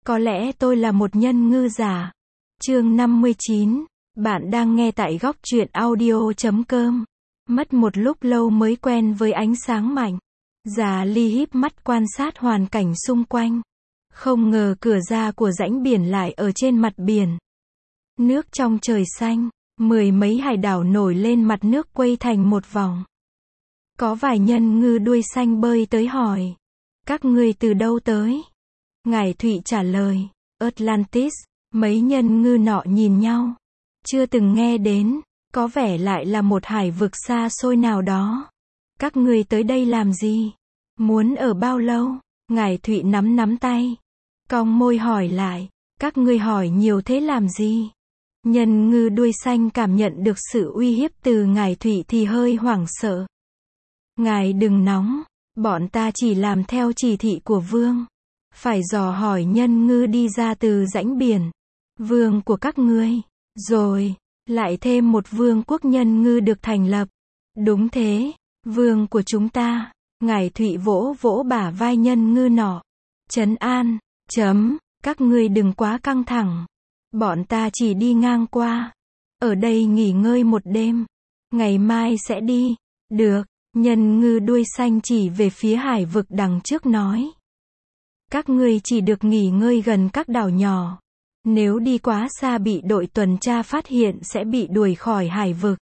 Có lẽ tôi là một nhân ngư giả. Chương 59. Bạn đang nghe tại góc truyện audio.com. Mất một lúc lâu mới quen với ánh sáng mạnh. Già Ly híp mắt quan sát hoàn cảnh xung quanh. Không ngờ cửa ra của rãnh biển lại ở trên mặt biển. Nước trong trời xanh, mười mấy hải đảo nổi lên mặt nước quay thành một vòng. Có vài nhân ngư đuôi xanh bơi tới hỏi. Các ngươi từ đâu tới? Ngải Thụy trả lời, Atlantis. Mấy nhân ngư nọ nhìn nhau. Chưa từng nghe đến, có vẻ lại là một hải vực xa xôi nào đó. Các ngươi tới đây làm gì? Muốn ở bao lâu? Ngải Thụy nắm tay. Cong môi hỏi lại, các ngươi hỏi nhiều thế làm gì? Nhân ngư đuôi xanh cảm nhận được sự uy hiếp từ Ngải Thụy thì hơi hoảng sợ. Ngài đừng nóng, bọn ta chỉ làm theo chỉ thị của vương. Phải dò hỏi nhân ngư đi ra từ rãnh biển. Vương của các ngươi, rồi, lại thêm một vương quốc nhân ngư được thành lập. Đúng thế, vương của chúng ta. Ngải Thụy vỗ vỗ bả vai nhân ngư nọ. Trấn an, các ngươi đừng quá căng thẳng. Bọn ta chỉ đi ngang qua. Ở đây nghỉ ngơi một đêm. Ngày mai sẽ đi. Được, nhân ngư đuôi xanh chỉ về phía hải vực đằng trước nói. Các ngươi chỉ được nghỉ ngơi gần các đảo nhỏ. Nếu đi quá xa bị đội tuần tra phát hiện sẽ bị đuổi khỏi hải vực.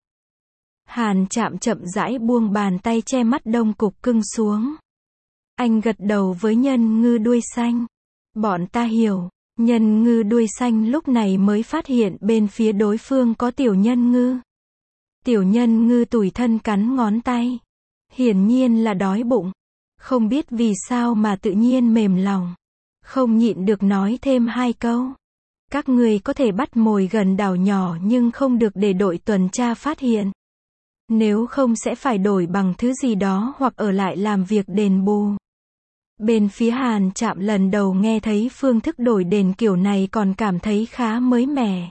Hàn Trạm chậm rãi buông bàn tay che mắt Đông Cục Cưng xuống. Anh gật đầu với nhân ngư đuôi xanh. Bọn ta hiểu. Nhân ngư đuôi xanh lúc này mới phát hiện bên phía đối phương có tiểu nhân ngư. Tiểu nhân ngư tủi thân cắn ngón tay. Hiển nhiên là đói bụng. Không biết vì sao mà tự nhiên mềm lòng. Không nhịn được nói thêm hai câu. Các ngươi có thể bắt mồi gần đảo nhỏ nhưng không được để đội tuần tra phát hiện. Nếu không sẽ phải đổi bằng thứ gì đó hoặc ở lại làm việc đền bù. Bên phía Hàn Trạm lần đầu nghe thấy phương thức đổi đền kiểu này còn cảm thấy khá mới mẻ.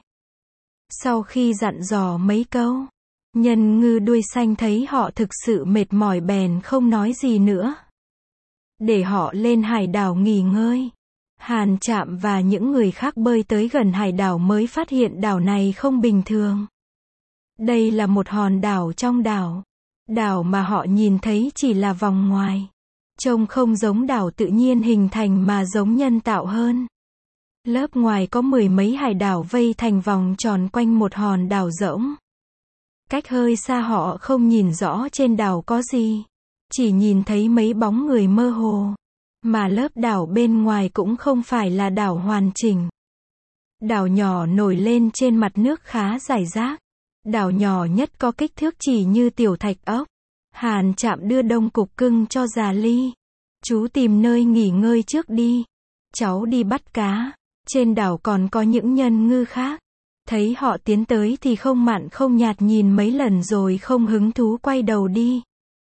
Sau khi dặn dò mấy câu, nhân ngư đuôi xanh thấy họ thực sự mệt mỏi bèn không nói gì nữa. Để họ lên hải đảo nghỉ ngơi. Hàn Trạm và những người khác bơi tới gần hải đảo mới phát hiện đảo này không bình thường. Đây là một hòn đảo trong đảo. Đảo mà họ nhìn thấy chỉ là vòng ngoài. Trông không giống đảo tự nhiên hình thành mà giống nhân tạo hơn. Lớp ngoài có mười mấy hải đảo vây thành vòng tròn quanh một hòn đảo rỗng. Cách hơi xa họ không nhìn rõ trên đảo có gì. Chỉ nhìn thấy mấy bóng người mơ hồ. Mà lớp đảo bên ngoài cũng không phải là đảo hoàn chỉnh. Đảo nhỏ nổi lên trên mặt nước khá rải rác. Đảo nhỏ nhất có kích thước chỉ như tiểu thạch ốc. Hàn Trạm đưa Đông Cục Cưng cho Già Ly. Chú tìm nơi nghỉ ngơi trước đi. Cháu đi bắt cá. Trên đảo còn có những nhân ngư khác. Thấy họ tiến tới thì không mặn không nhạt nhìn mấy lần rồi không hứng thú quay đầu đi.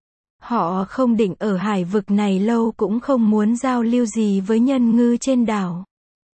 Họ không định ở hải vực này lâu cũng không muốn giao lưu gì với nhân ngư trên đảo.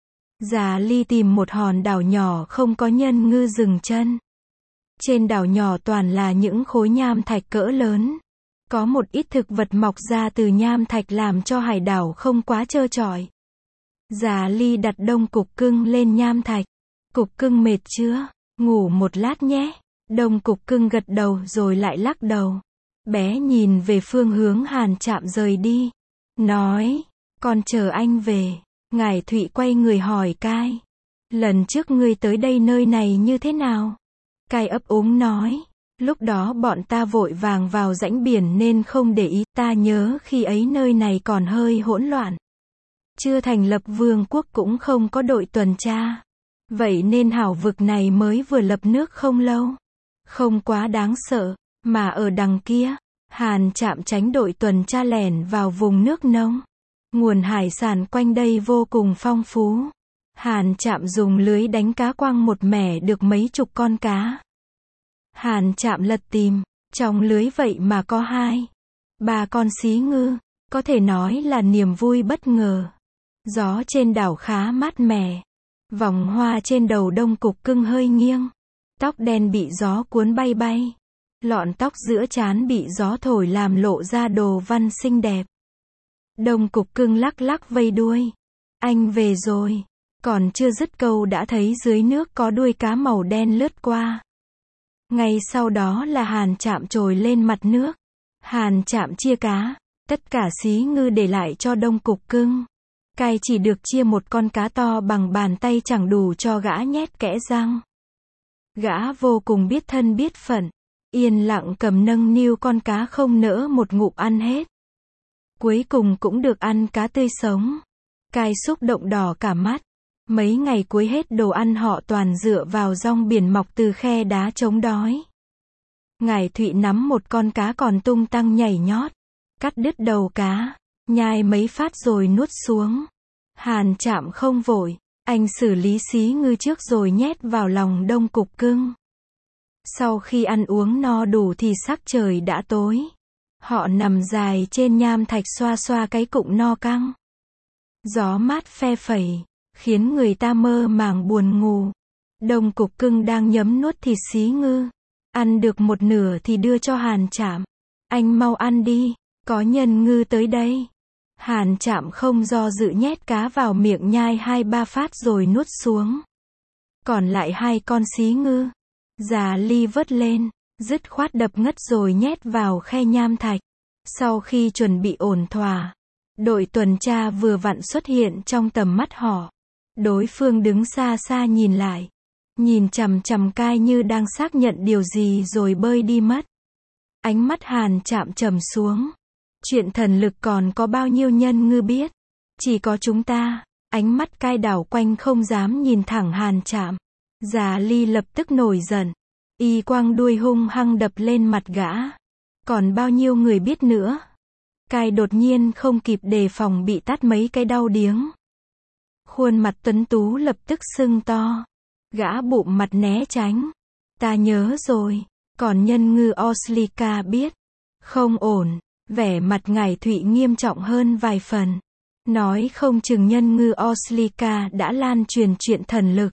Già Ly tìm một hòn đảo nhỏ không có nhân ngư dừng chân. Trên đảo nhỏ toàn là những khối nham thạch cỡ lớn. Có một ít thực vật mọc ra từ nham thạch làm cho hải đảo không quá trơ trọi. Già Ly đặt Đông Cục Cưng lên nham thạch. Cục Cưng mệt chưa? Ngủ một lát nhé. Đông Cục Cưng gật đầu rồi lại lắc đầu. Bé nhìn về phương hướng Hàn Trạm rời đi. Nói, con chờ anh về. Ngải Thụy quay người hỏi Cai. Lần trước ngươi tới đây nơi này như thế nào? Cai ấp úng nói. Lúc đó bọn ta vội vàng vào rãnh biển nên không để ý. Ta nhớ khi ấy nơi này còn hơi hỗn loạn. Chưa thành lập vương quốc cũng không có đội tuần tra. Vậy nên hảo vực này mới vừa lập nước không lâu. Không quá đáng sợ. Mà ở đằng kia, Hàn Trạm tránh đội tuần tra lẻn vào vùng nước nông. Nguồn hải sản quanh đây vô cùng phong phú. Hàn Trạm dùng lưới đánh cá quăng một mẻ được mấy chục con cá. Hàn Trạm lật tìm, trong lưới vậy mà có 2-3 con xí ngư, có thể nói là niềm vui bất ngờ. Gió trên đảo khá mát mẻ. Vòng hoa trên đầu Đông Cục Cưng hơi nghiêng. Tóc đen bị gió cuốn bay bay. Lọn tóc giữa trán bị gió thổi làm lộ ra đồ văn xinh đẹp. Đông Cục Cưng lắc lắc vây đuôi. Anh về rồi. Còn chưa dứt câu đã thấy dưới nước có đuôi cá màu đen lướt qua. Ngay sau đó là Hàn Trạm trồi lên mặt nước. Hàn Trạm chia cá, tất cả xí ngư để lại cho Đông Cục Cưng. Cai chỉ được chia một con cá to bằng bàn tay chẳng đủ cho gã nhét kẽ răng. Gã vô cùng biết thân biết phận, yên lặng cầm nâng niu con cá không nỡ một ngụm ăn hết. Cuối cùng cũng được ăn cá tươi sống. Cai xúc động đỏ cả mắt. Mấy ngày cuối hết đồ ăn họ toàn dựa vào rong biển mọc từ khe đá chống đói. Ngải Thụy nắm một con cá còn tung tăng nhảy nhót, cắt đứt đầu cá, nhai mấy phát rồi nuốt xuống. Hàn Trạm không vội, anh xử lý xí ngư trước rồi nhét vào lòng Đông Cục Cưng. Sau khi ăn uống no đủ thì sắc trời đã tối. Họ nằm dài trên nham thạch xoa xoa cái cụng no căng. Gió mát phe phẩy, khiến người ta mơ màng buồn ngủ. Đông Cục Cưng đang nhấm nuốt thịt xí ngư. Ăn được một nửa thì đưa cho Hàn Trạm. Anh mau ăn đi, có nhân ngư tới đây. Hàn Trạm không do dự nhét cá vào miệng nhai 2-3 phát rồi nuốt xuống. Còn lại 2 con xí ngư. Già Ly vớt lên, dứt khoát đập ngất rồi nhét vào khe nham thạch. Sau khi chuẩn bị ổn thỏa, đội tuần tra vừa vặn xuất hiện trong tầm mắt họ. Đối phương đứng xa xa nhìn lại. Nhìn chằm chằm Cai như đang xác nhận điều gì rồi bơi đi mất. Ánh mắt Hàn Trạm trầm xuống. Chuyện thần lực còn có bao nhiêu nhân ngư biết. Chỉ có chúng ta. Ánh mắt Cai đảo quanh không dám nhìn thẳng Hàn Trạm. Già Ly lập tức nổi giận. Y quang đuôi hung hăng đập lên mặt gã. Còn bao nhiêu người biết nữa. Cai đột nhiên không kịp đề phòng bị tát mấy cái đau điếng. Khuôn mặt tuấn tú lập tức sưng to. Gã bụm mặt né tránh. Ta nhớ rồi. Còn nhân ngư Oslika biết. Không ổn. Vẻ mặt Ngải Thụy nghiêm trọng hơn vài phần. Nói không chừng nhân ngư Oslika đã lan truyền chuyện thần lực.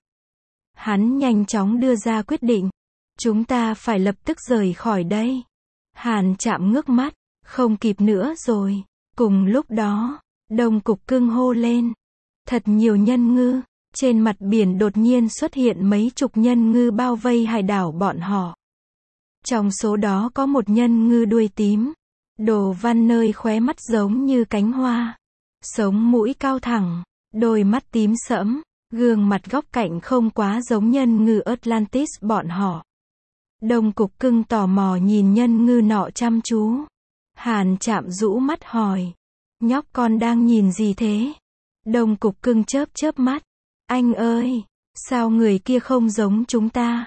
Hắn nhanh chóng đưa ra quyết định. Chúng ta phải lập tức rời khỏi đây. Hàn Trạm ngước mắt. Không kịp nữa rồi. Cùng lúc đó, Đông Cục Cưng hô lên. Thật nhiều nhân ngư. Trên mặt biển đột nhiên xuất hiện mấy chục nhân ngư bao vây hải đảo bọn họ. Trong số đó có một nhân ngư đuôi tím. Đồ văn nơi khóe mắt giống như cánh hoa. Sống mũi cao thẳng. Đôi mắt tím sẫm. Gương mặt góc cạnh không quá giống nhân ngư Atlantis bọn họ. Đông Cục Cưng tò mò nhìn nhân ngư nọ chăm chú. Hàn Trạm rũ mắt hỏi. Nhóc con đang nhìn gì thế? Đông Cục Cưng chớp chớp mắt. Anh ơi, sao người kia không giống chúng ta?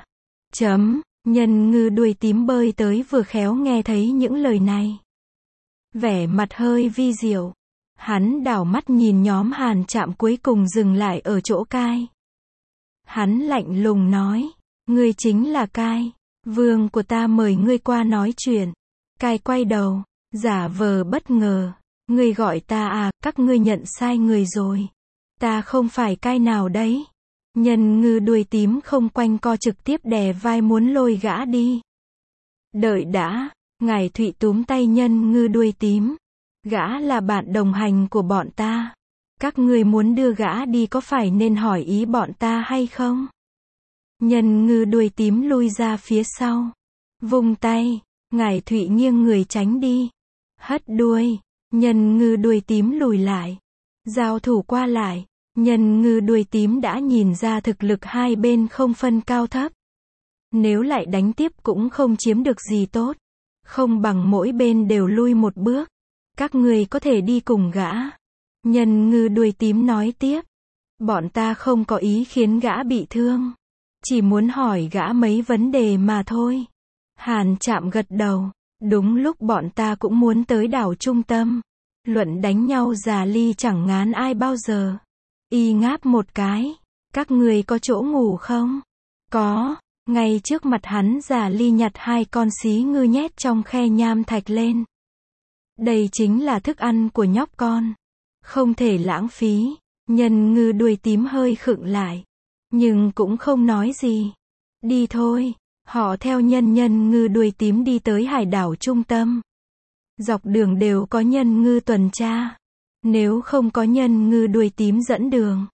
Nhân ngư đuôi tím bơi tới vừa khéo nghe thấy những lời này. Vẻ mặt hơi vi diệu. Hắn đảo mắt nhìn nhóm Hàn Trạm cuối cùng dừng lại ở chỗ Cai. Hắn lạnh lùng nói. Ngươi chính là Cai. Vương của ta mời ngươi qua nói chuyện. Cai quay đầu, giả vờ bất ngờ. Ngươi gọi ta à, các ngươi nhận sai người rồi. Ta không phải Cai nào đấy. Nhân ngư đuôi tím không quanh co trực tiếp đè vai muốn lôi gã đi. Đợi đã, Ngải Thụy túm tay nhân ngư đuôi tím. Gã là bạn đồng hành của bọn ta. Các ngươi muốn đưa gã đi có phải nên hỏi ý bọn ta hay không? Nhân ngư đuôi tím lui ra phía sau. Vung tay, Ngải Thụy nghiêng người tránh đi. Hất đuôi, nhân ngư đuôi tím lùi lại. Giao thủ qua lại, nhân ngư đuôi tím đã nhìn ra thực lực hai bên không phân cao thấp. Nếu lại đánh tiếp cũng không chiếm được gì tốt. Không bằng mỗi bên đều lui một bước. Các người có thể đi cùng gã. Nhân ngư đuôi tím nói tiếp. Bọn ta không có ý khiến gã bị thương. Chỉ muốn hỏi gã mấy vấn đề mà thôi. Hàn Trạm gật đầu. Đúng lúc bọn ta cũng muốn tới đảo trung tâm. Luận đánh nhau Già Ly chẳng ngán ai bao giờ. Y ngáp một cái. Các người có chỗ ngủ không? Có. Ngay trước mặt hắn Già Ly nhặt 2 con xí ngư nhét trong khe nham thạch lên. Đây chính là thức ăn của nhóc con. Không thể lãng phí. Nhân ngư đuôi tím hơi khựng lại. Nhưng cũng không nói gì. Đi thôi. Họ theo nhân ngư đuôi tím đi tới hải đảo trung tâm. Dọc đường đều có nhân ngư tuần tra. Nếu không có nhân ngư đuôi tím dẫn đường,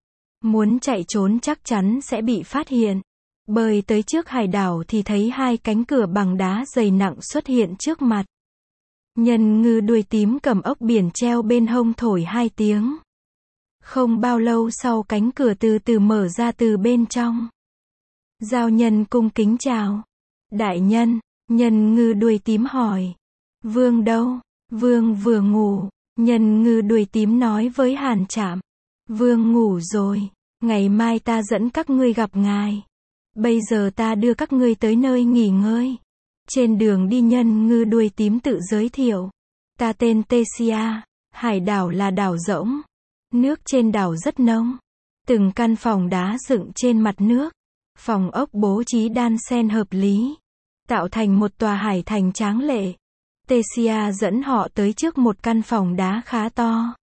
Muốn chạy trốn chắc chắn sẽ bị phát hiện. Bơi tới trước hải đảo thì thấy hai cánh cửa bằng đá dày nặng xuất hiện trước mặt. Nhân ngư đuôi tím cầm ốc biển treo bên hông thổi 2 tiếng. Không bao lâu sau cánh cửa từ từ mở ra từ bên trong. Giao nhân cung kính chào. Đại nhân, nhân ngư đuôi tím hỏi. Vương đâu? Vương vừa ngủ. Nhân ngư đuôi tím nói với Hàn Trạm. Vương ngủ rồi. Ngày mai ta dẫn các ngươi gặp ngài. Bây giờ ta đưa các ngươi tới nơi nghỉ ngơi. Trên đường đi nhân ngư đuôi tím tự giới thiệu. Ta tên Tesia. Hải đảo là đảo rỗng. Nước trên đảo rất nông. Từng căn phòng đá dựng trên mặt nước. Phòng ốc bố trí đan xen hợp lý. Tạo thành một tòa hải thành tráng lệ. Tesia dẫn họ tới trước một căn phòng đá khá to.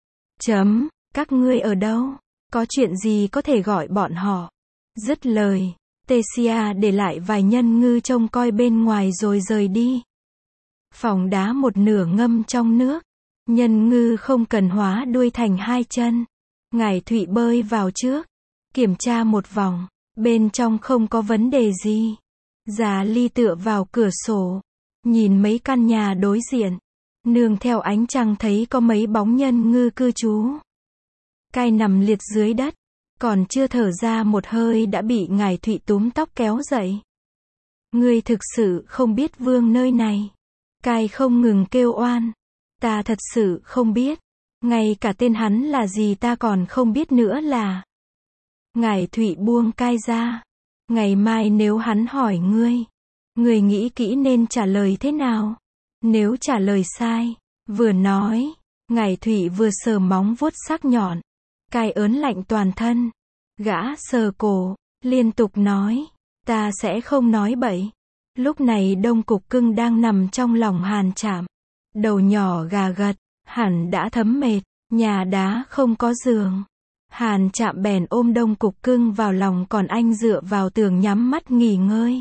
Các ngươi ở đâu? Có chuyện gì có thể gọi bọn họ? Dứt lời, Tesia để lại vài nhân ngư trông coi bên ngoài rồi rời đi. Phòng đá một nửa ngâm trong nước. Nhân ngư không cần hóa đuôi thành 2 chân. Ngải Thụy bơi vào trước. Kiểm tra một vòng. Bên trong không có vấn đề gì. Già Ly tựa vào cửa sổ. Nhìn mấy căn nhà đối diện. Nương theo ánh trăng thấy có mấy bóng nhân ngư cư trú. Cai nằm liệt dưới đất. Còn chưa thở ra một hơi đã bị Ngải Thụy túm tóc kéo dậy. Ngươi thực sự không biết vương nơi này. Cai không ngừng kêu oan. Ta thật sự không biết. Ngay cả tên hắn là gì ta còn không biết nữa là. Ngải Thụy buông Cai ra. Ngày mai nếu hắn hỏi ngươi nghĩ kỹ nên trả lời thế nào? Nếu trả lời sai, vừa nói, Ngải Thụy vừa sờ móng vuốt sắc nhọn. Cai ớn lạnh toàn thân. Gã sờ cổ, liên tục nói, ta sẽ không nói bậy. Lúc này Đông Cục Cưng đang nằm trong lòng Hàn Trạm. Đầu nhỏ gà gật, hẳn đã thấm mệt, nhà đá không có giường. Hàn Trạm bèn ôm Đông Cục Cưng vào lòng còn anh dựa vào tường nhắm mắt nghỉ ngơi.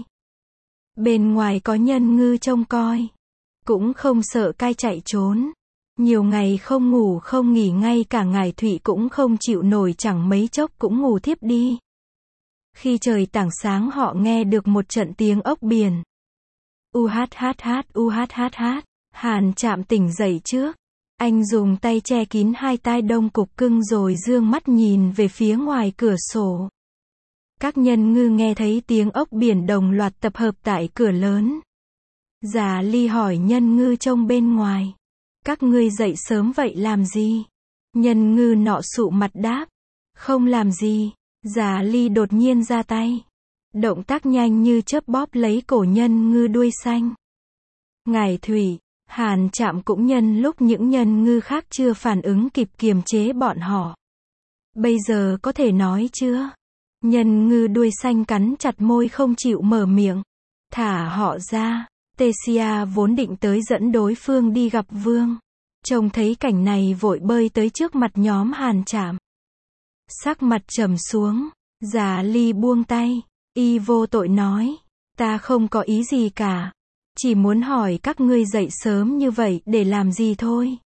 Bên ngoài có nhân ngư trông coi. Cũng không sợ Cai chạy trốn. Nhiều ngày không ngủ không nghỉ ngay cả Ngải Thụy cũng không chịu nổi chẳng mấy chốc cũng ngủ thiếp đi. Khi trời tảng sáng họ nghe được một trận tiếng ốc biển. Uhhh. Hàn Trạm tỉnh dậy trước. Anh dùng tay che kín hai tai Đông Cục Cưng rồi dương mắt nhìn về phía ngoài cửa sổ. Các nhân ngư nghe thấy tiếng ốc biển đồng loạt tập hợp tại cửa lớn. Già Ly hỏi nhân ngư trông bên ngoài. Các ngươi dậy sớm vậy làm gì? Nhân ngư nọ sụ mặt đáp. Không làm gì. Già Ly đột nhiên ra tay. Động tác nhanh như chớp bóp lấy cổ nhân ngư đuôi xanh. Ngải Thụy, Hàn Trạm cũng nhân lúc những nhân ngư khác chưa phản ứng kịp kiềm chế bọn họ. Bây giờ có thể nói chưa? Nhân ngư đuôi xanh cắn chặt môi không chịu mở miệng. Thả họ ra. Tesia vốn định tới dẫn đối phương đi gặp vương. Trông thấy cảnh này vội bơi tới trước mặt nhóm Hàn Trạm. Sắc mặt trầm xuống. Già Ly buông tay. Y vô tội nói. Ta không có ý gì cả. Chỉ muốn hỏi các ngươi dậy sớm như vậy để làm gì thôi.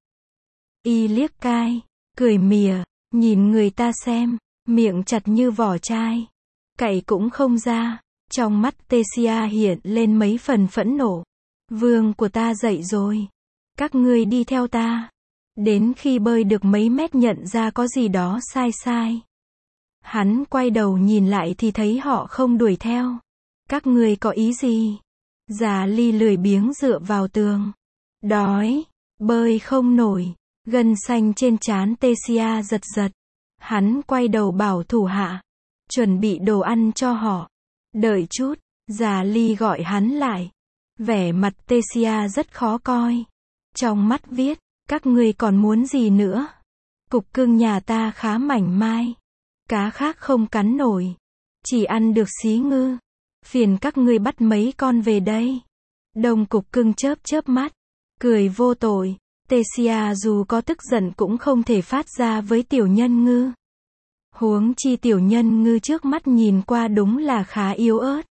Y liếc Cai. Cười mỉa. Nhìn người ta xem. Miệng chặt như vỏ chai. Cậy cũng không ra. Trong mắt Tesia hiện lên mấy phần phẫn nộ. Vương của ta dậy rồi. Các ngươi đi theo ta. Đến khi bơi được mấy mét nhận ra có gì đó sai. Hắn quay đầu nhìn lại thì thấy họ không đuổi theo. Các ngươi có ý gì? Già Ly lười biếng dựa vào tường. Đói. Bơi không nổi. Gân xanh trên trán Tesia giật giật. Hắn quay đầu bảo thủ hạ. Chuẩn bị đồ ăn cho họ. Đợi chút. Già Ly gọi hắn lại. Vẻ mặt Tesia rất khó coi. Trong mắt viết. Các ngươi còn muốn gì nữa? Cục Cưng nhà ta khá mảnh mai. Cá khác không cắn nổi. Chỉ ăn được xí ngư. Phiền các ngươi bắt mấy con về đây. Đông Cục Cưng chớp mắt. Cười vô tội. Tesia dù có tức giận cũng không thể phát ra với tiểu nhân ngư. Huống chi tiểu nhân ngư trước mắt nhìn qua đúng là khá yếu ớt.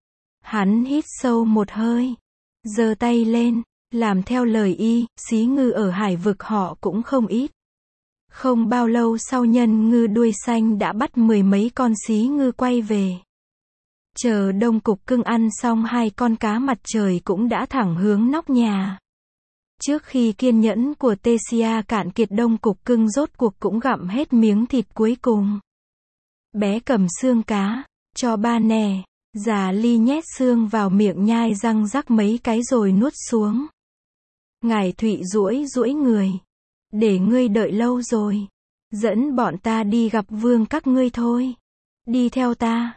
Hắn hít sâu một hơi. Giơ tay lên. Làm theo lời y, xí ngư ở hải vực họ cũng không ít. Không bao lâu sau nhân ngư đuôi xanh đã bắt 10 mấy con xí ngư quay về. Chờ Đông Cục Cưng ăn xong 2 con cá mặt trời cũng đã thẳng hướng nóc nhà. Trước khi kiên nhẫn của Tecia cạn kiệt, Đông Cục Cưng rốt cuộc cũng gặm hết miếng thịt cuối cùng. Bé cầm xương cá, cho ba nè. Già Ly nhét xương vào miệng nhai răng rắc mấy cái rồi nuốt xuống. Ngải Thụy duỗi duỗi người. Để ngươi đợi lâu rồi. Dẫn bọn ta đi gặp vương các ngươi thôi. Đi theo ta.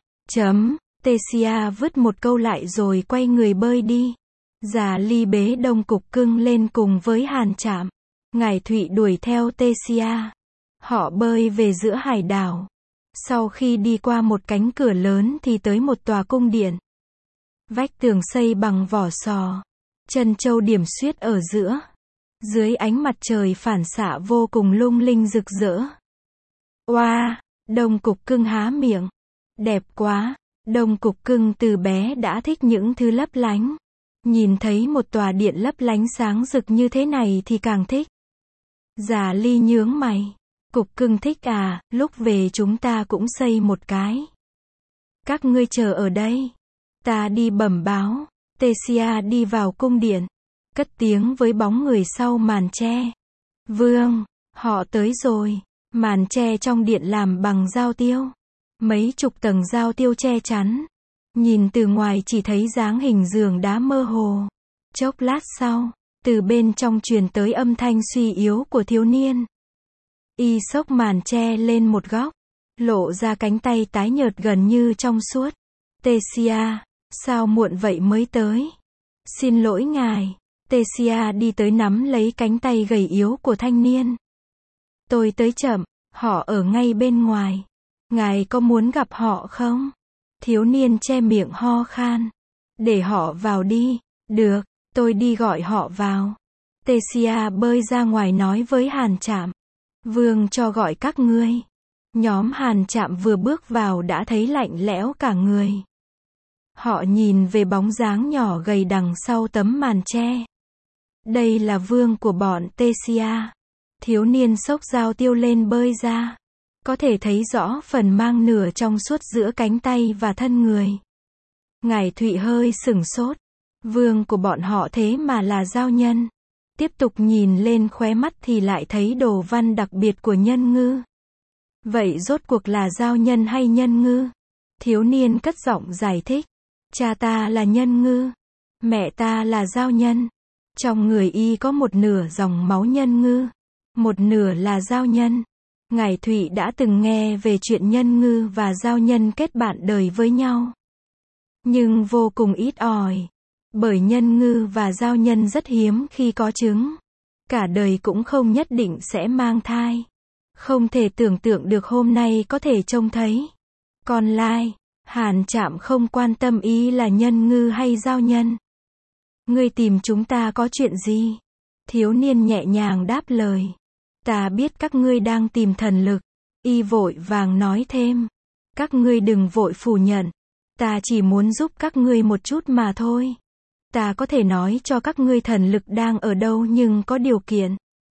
Tecia vứt một câu lại rồi quay người bơi đi. Già Ly bế Đông Cục Cưng lên cùng với Hàn Trạm. Ngải Thụy đuổi theo Tecia. Họ bơi về giữa hải đảo. Sau khi đi qua một cánh cửa lớn thì tới một tòa cung điện. Vách tường xây bằng vỏ sò. Chân châu điểm xuyết ở giữa. Dưới ánh mặt trời phản xạ vô cùng lung linh rực rỡ. Oa, Đông Cục Cưng há miệng. Đẹp quá. Đông Cục Cưng từ bé đã thích những thứ lấp lánh. Nhìn thấy một tòa điện lấp lánh sáng rực như thế này thì càng thích. Già Ly nhướng mày. Cục Cưng thích à, lúc về chúng ta cũng xây một cái. Các ngươi chờ ở đây. Ta đi bẩm báo. Tecia đi vào cung điện. Cất tiếng với bóng người sau màn tre. Vương, họ tới rồi. Màn tre trong điện làm bằng dao tiêu. Mấy chục tầng dao tiêu che chắn. Nhìn từ ngoài chỉ thấy dáng hình giường đá mơ hồ. Chốc lát sau, từ bên trong truyền tới âm thanh suy yếu của thiếu niên. Y xốc màn tre lên một góc, lộ ra cánh tay tái nhợt gần như trong suốt. Tecia, sao muộn vậy mới tới? Xin lỗi ngài. Tecia đi tới nắm lấy cánh tay gầy yếu của thanh niên. Tôi tới chậm, họ ở ngay bên ngoài. Ngài có muốn gặp họ không? Thiếu niên che miệng ho khan. Để họ vào đi. Được, tôi đi gọi họ vào. Tecia bơi ra ngoài nói với Hàn Trạm. Vương cho gọi các ngươi. Nhóm Hàn Trạm vừa bước vào đã thấy lạnh lẽo cả người. Họ nhìn về bóng dáng nhỏ gầy đằng sau tấm màn tre. Đây là vương của bọn Tecia. Thiếu niên xốc dao tiêu lên bơi ra. Có thể thấy rõ phần mang nửa trong suốt giữa cánh tay và thân người. Ngải Thụy hơi sửng sốt. Vương của bọn họ thế mà là giao nhân. Tiếp tục nhìn lên khóe mắt thì lại thấy đồ văn đặc biệt của nhân ngư. Vậy rốt cuộc là giao nhân hay nhân ngư? Thiếu niên cất giọng giải thích. Cha ta là nhân ngư. Mẹ ta là giao nhân. Trong người y có một nửa dòng máu nhân ngư. Một nửa là giao nhân. Ngải Thụy đã từng nghe về chuyện nhân ngư và giao nhân kết bạn đời với nhau. Nhưng vô cùng ít ỏi. Bởi nhân ngư và giao nhân rất hiếm khi có trứng. Cả đời cũng không nhất định sẽ mang thai. Không thể tưởng tượng được hôm nay có thể trông thấy. Còn lai, Hàn Trạm không quan tâm ý là nhân ngư hay giao nhân. Ngươi tìm chúng ta có chuyện gì? Thiếu niên nhẹ nhàng đáp lời. Ta biết các ngươi đang tìm thần lực. Y vội vàng nói thêm. Các ngươi đừng vội phủ nhận. Ta chỉ muốn giúp các ngươi một chút mà thôi. Ta có thể nói cho các ngươi thần lực đang ở đâu nhưng có điều kiện.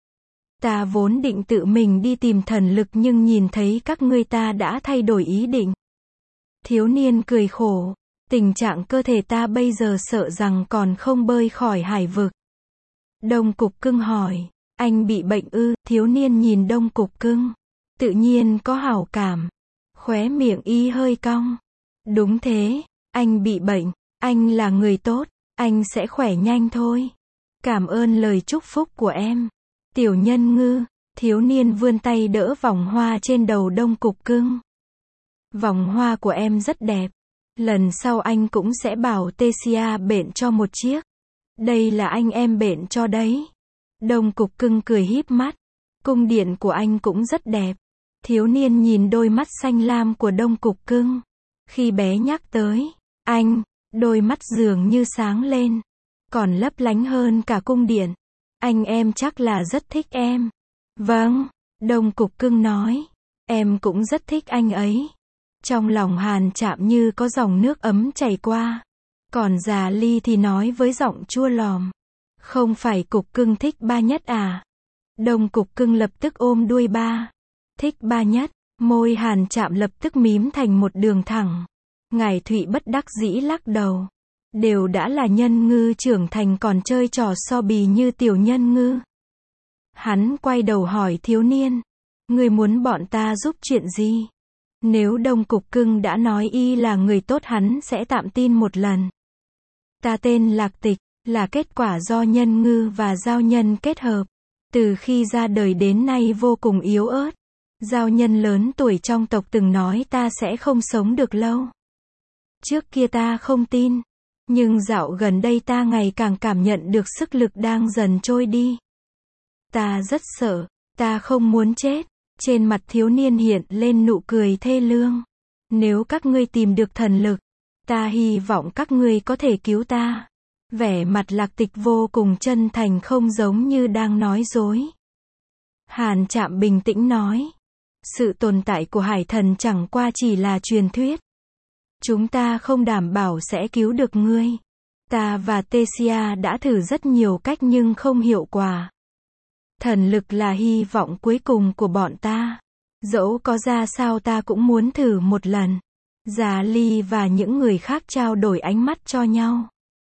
Ta vốn định tự mình đi tìm thần lực nhưng nhìn thấy các ngươi ta đã thay đổi ý định. Thiếu niên cười khổ. Tình trạng cơ thể ta bây giờ sợ rằng còn không bơi khỏi hải vực. Đông Cục Cưng hỏi. Anh bị bệnh ư? Thiếu niên nhìn Đông Cục Cưng. Tự nhiên có hảo cảm. Khóe miệng y hơi cong. Đúng thế, anh bị bệnh. Anh là người tốt. Anh sẽ khỏe nhanh thôi. Cảm ơn lời chúc phúc của em. Tiểu nhân ngư. Thiếu niên vươn tay đỡ vòng hoa trên đầu Đông Cục Cưng. Vòng hoa của em rất đẹp. Lần sau anh cũng sẽ bảo Tecia bện cho một chiếc. Đây là anh em bện cho đấy. Đông Cục Cưng cười híp mắt. Cung điện của anh cũng rất đẹp. Thiếu niên nhìn đôi mắt xanh lam của Đông Cục Cưng. Khi bé nhắc tới anh, đôi mắt dường như sáng lên. Còn lấp lánh hơn cả cung điện. Anh em chắc là rất thích em. Vâng, Đông Cục Cưng nói. Em cũng rất thích anh ấy. Trong lòng Hàn Trạm như có dòng nước ấm chảy qua. Còn Già Ly thì nói với giọng chua lòm. Không phải Cục Cưng thích ba nhất à? Đông Cục Cưng lập tức ôm đuôi ba. Thích ba nhất. Môi Hàn Trạm lập tức mím thành một đường thẳng. Ngải Thụy bất đắc dĩ lắc đầu. Đều đã là nhân ngư trưởng thành còn chơi trò so bì như tiểu nhân ngư. Hắn quay đầu hỏi thiếu niên. Ngươi muốn bọn ta giúp chuyện gì? Nếu Đông Cục Cưng đã nói y là người tốt hắn sẽ tạm tin một lần. Ta tên Lạc Tịch, là kết quả do nhân ngư và giao nhân kết hợp. Từ khi ra đời đến nay vô cùng yếu ớt. Giao nhân lớn tuổi trong tộc từng nói ta sẽ không sống được lâu. Trước kia ta không tin. Nhưng dạo gần đây ta ngày càng cảm nhận được sức lực đang dần trôi đi. Ta rất sợ, ta không muốn chết. Trên mặt thiếu niên hiện lên nụ cười thê lương. Nếu các ngươi tìm được thần lực, ta hy vọng các ngươi có thể cứu ta. Vẻ mặt Lạc Tịch vô cùng chân thành không giống như đang nói dối. Hàn Trạm bình tĩnh nói. Sự tồn tại của hải thần chẳng qua chỉ là truyền thuyết. Chúng ta không đảm bảo sẽ cứu được ngươi. Ta và Tessia đã thử rất nhiều cách nhưng không hiệu quả. Thần lực là hy vọng cuối cùng của bọn ta. Dẫu có ra sao ta cũng muốn thử một lần. Già Ly và những người khác trao đổi ánh mắt cho nhau.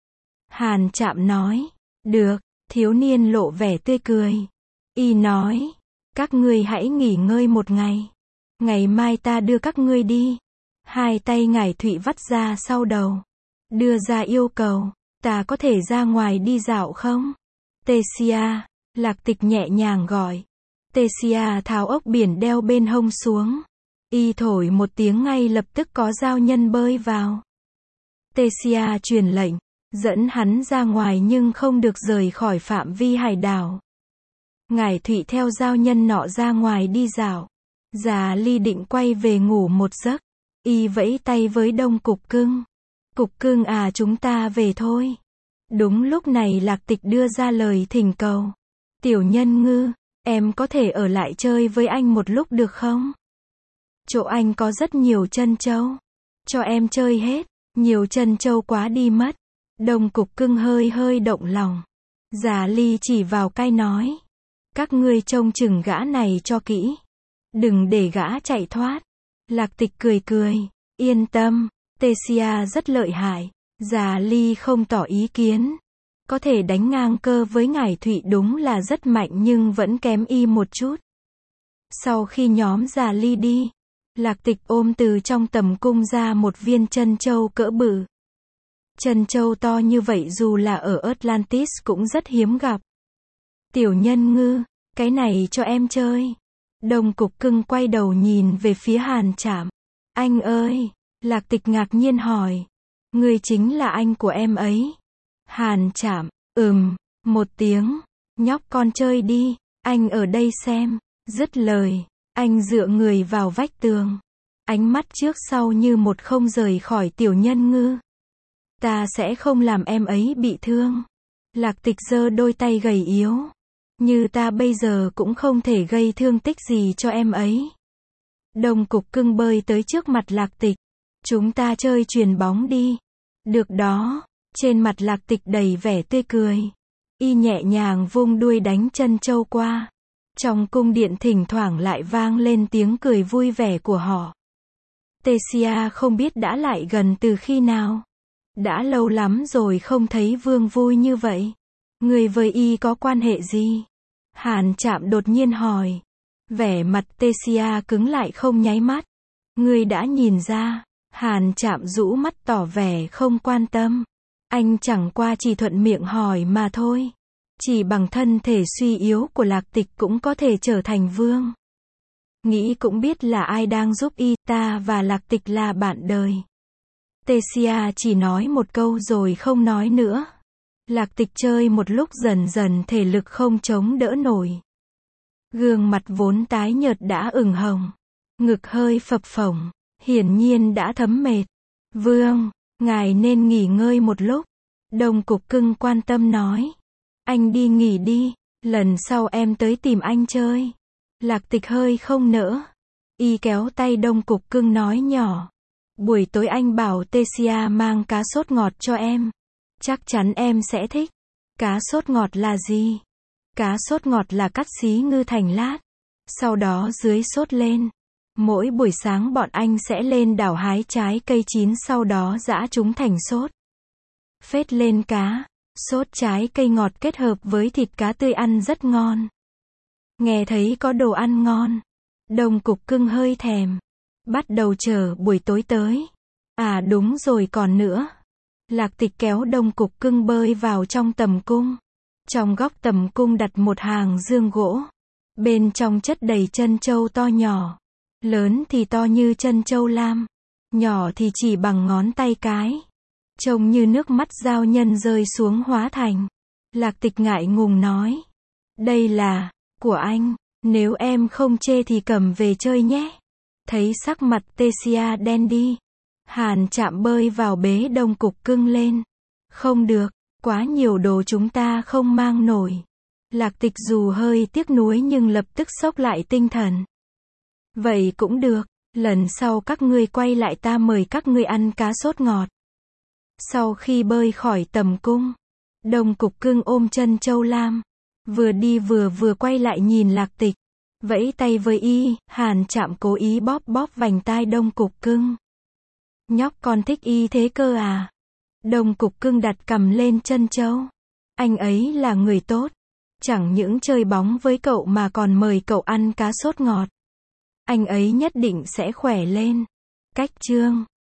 Hàn Trạm nói. Được, thiếu niên lộ vẻ tươi cười. Y nói. Các ngươi hãy nghỉ ngơi một ngày. Ngày mai ta đưa các ngươi đi. Hai tay Ngải Thụy vắt ra sau đầu. Đưa ra yêu cầu. Ta có thể ra ngoài đi dạo không? Tessia. Lạc Tịch nhẹ nhàng gọi. Tessia tháo ốc biển đeo bên hông xuống. Y thổi một tiếng ngay lập tức có giao nhân bơi vào. Tessia truyền lệnh. Dẫn hắn ra ngoài nhưng không được rời khỏi phạm vi hải đảo. Ngải Thụy theo giao nhân nọ ra ngoài đi dạo. Già Ly định quay về ngủ một giấc. Y vẫy tay với Đông Cục Cưng. Cục Cưng à, chúng ta về thôi. Đúng lúc này Lạc Tịch đưa ra lời thỉnh cầu. Tiểu nhân ngư, em có thể ở lại chơi với anh một lúc được không? Chỗ anh có rất nhiều trân châu. Cho em chơi hết. Nhiều trân châu quá đi mất. Đông Cục Cưng hơi động lòng. Già Ly chỉ vào cái nói. Các ngươi trông chừng gã này cho kỹ. Đừng để gã chạy thoát. Lạc Tịch cười. Yên tâm, Tessia rất lợi hại. Già Ly không tỏ ý kiến. Có thể đánh ngang cơ với Ngải Thụy đúng là rất mạnh nhưng vẫn kém y một chút. Sau khi nhóm Già Ly đi, Lạc Tịch ôm từ trong tầm cung ra một viên trân châu cỡ bự. Trân châu to như vậy dù là ở Atlantis cũng rất hiếm gặp. Tiểu nhân ngư, cái này cho em chơi. Đông Cục Cưng quay đầu nhìn về phía Hàn Trạm. Anh ơi, Lạc Tịch ngạc nhiên hỏi. Ngươi chính là anh của em ấy. Hàn Trạm, một tiếng. Nhóc con chơi đi, anh ở đây xem. Dứt lời, anh dựa người vào vách tường. Ánh mắt trước sau như một không rời khỏi tiểu nhân ngư. Ta sẽ không làm em ấy bị thương. Lạc Tịch giơ đôi tay gầy yếu. Như ta bây giờ cũng không thể gây thương tích gì cho em ấy. Đông Cục Cưng bơi tới trước mặt Lạc Tịch. Chúng ta chơi chuyền bóng đi. Được đó. Trên mặt Lạc Tịch đầy vẻ tươi cười. Y nhẹ nhàng vung đuôi đánh chân châu qua. Trong cung điện thỉnh thoảng lại vang lên tiếng cười vui vẻ của họ. Tessia không biết đã lại gần từ khi nào. Đã lâu lắm rồi không thấy Vương vui như vậy. Người với y có quan hệ gì? Hàn Trạm đột nhiên hỏi. Vẻ mặt Tessia cứng lại không nháy mắt. Ngươi đã nhìn ra. Hàn Trạm rũ mắt tỏ vẻ không quan tâm. Anh chẳng qua chỉ thuận miệng hỏi mà thôi. Chỉ bằng thân thể suy yếu của Lạc Tịch cũng có thể trở thành vương. Nghĩ cũng biết là ai đang giúp y, ta và Lạc Tịch là bạn đời. Tessia chỉ nói một câu rồi không nói nữa. Lạc Tịch chơi một lúc dần dần thể lực không chống đỡ nổi. Gương mặt vốn tái nhợt đã ửng hồng. Ngực hơi phập phồng. Hiển nhiên đã thấm mệt. Vương, ngài nên nghỉ ngơi một lúc. Đông Cục Cưng quan tâm nói. Anh đi nghỉ đi, lần sau em tới tìm anh chơi. Lạc Tịch hơi không nỡ. Y kéo tay Đông Cục Cưng nói nhỏ. Buổi tối anh bảo Tessia mang cá sốt ngọt cho em. Chắc chắn em sẽ thích. Cá sốt ngọt là gì? Cá sốt ngọt là cắt xí ngư thành lát. Sau đó dưới sốt lên. Mỗi buổi sáng bọn anh sẽ lên đảo hái trái cây chín sau đó giã chúng thành sốt. Phết lên cá. Sốt trái cây ngọt kết hợp với thịt cá tươi ăn rất ngon. Nghe thấy có đồ ăn ngon. Đông Cục Cưng hơi thèm. Bắt đầu chờ buổi tối tới. À đúng rồi còn nữa. Lạc Tịch kéo Đông Cục Cưng bơi vào trong tầm cung. Trong góc tầm cung đặt một hàng giương gỗ. Bên trong chất đầy trân châu to nhỏ. Lớn thì to như trân châu lam. Nhỏ thì chỉ bằng ngón tay cái. Trông như nước mắt giao nhân rơi xuống hóa thành. Lạc Tịch ngại ngùng nói. Đây là của anh. Nếu em không chê thì cầm về chơi nhé. Thấy sắc mặt Tecia đen đi. Hàn Trạm bơi vào bế Đông Cục Cưng lên. Không được, quá nhiều đồ chúng ta không mang nổi. Lạc Tịch dù hơi tiếc nuối nhưng lập tức xốc lại tinh thần. Vậy cũng được, lần sau các ngươi quay lại ta mời các ngươi ăn cá sốt ngọt. Sau khi bơi khỏi tầm cung, Đông Cục Cưng ôm chân Châu Lam. Vừa đi vừa quay lại nhìn Lạc Tịch. Vẫy tay với y, Hàn Trạm cố ý bóp vành tai Đông Cục Cưng. Nhóc con thích y thế cơ à? Đông Cục Cưng đặt cằm lên chân Châu. Anh ấy là người tốt. Chẳng những chơi bóng với cậu mà còn mời cậu ăn cá sốt ngọt. Anh ấy nhất định sẽ khỏe lên. Cách chương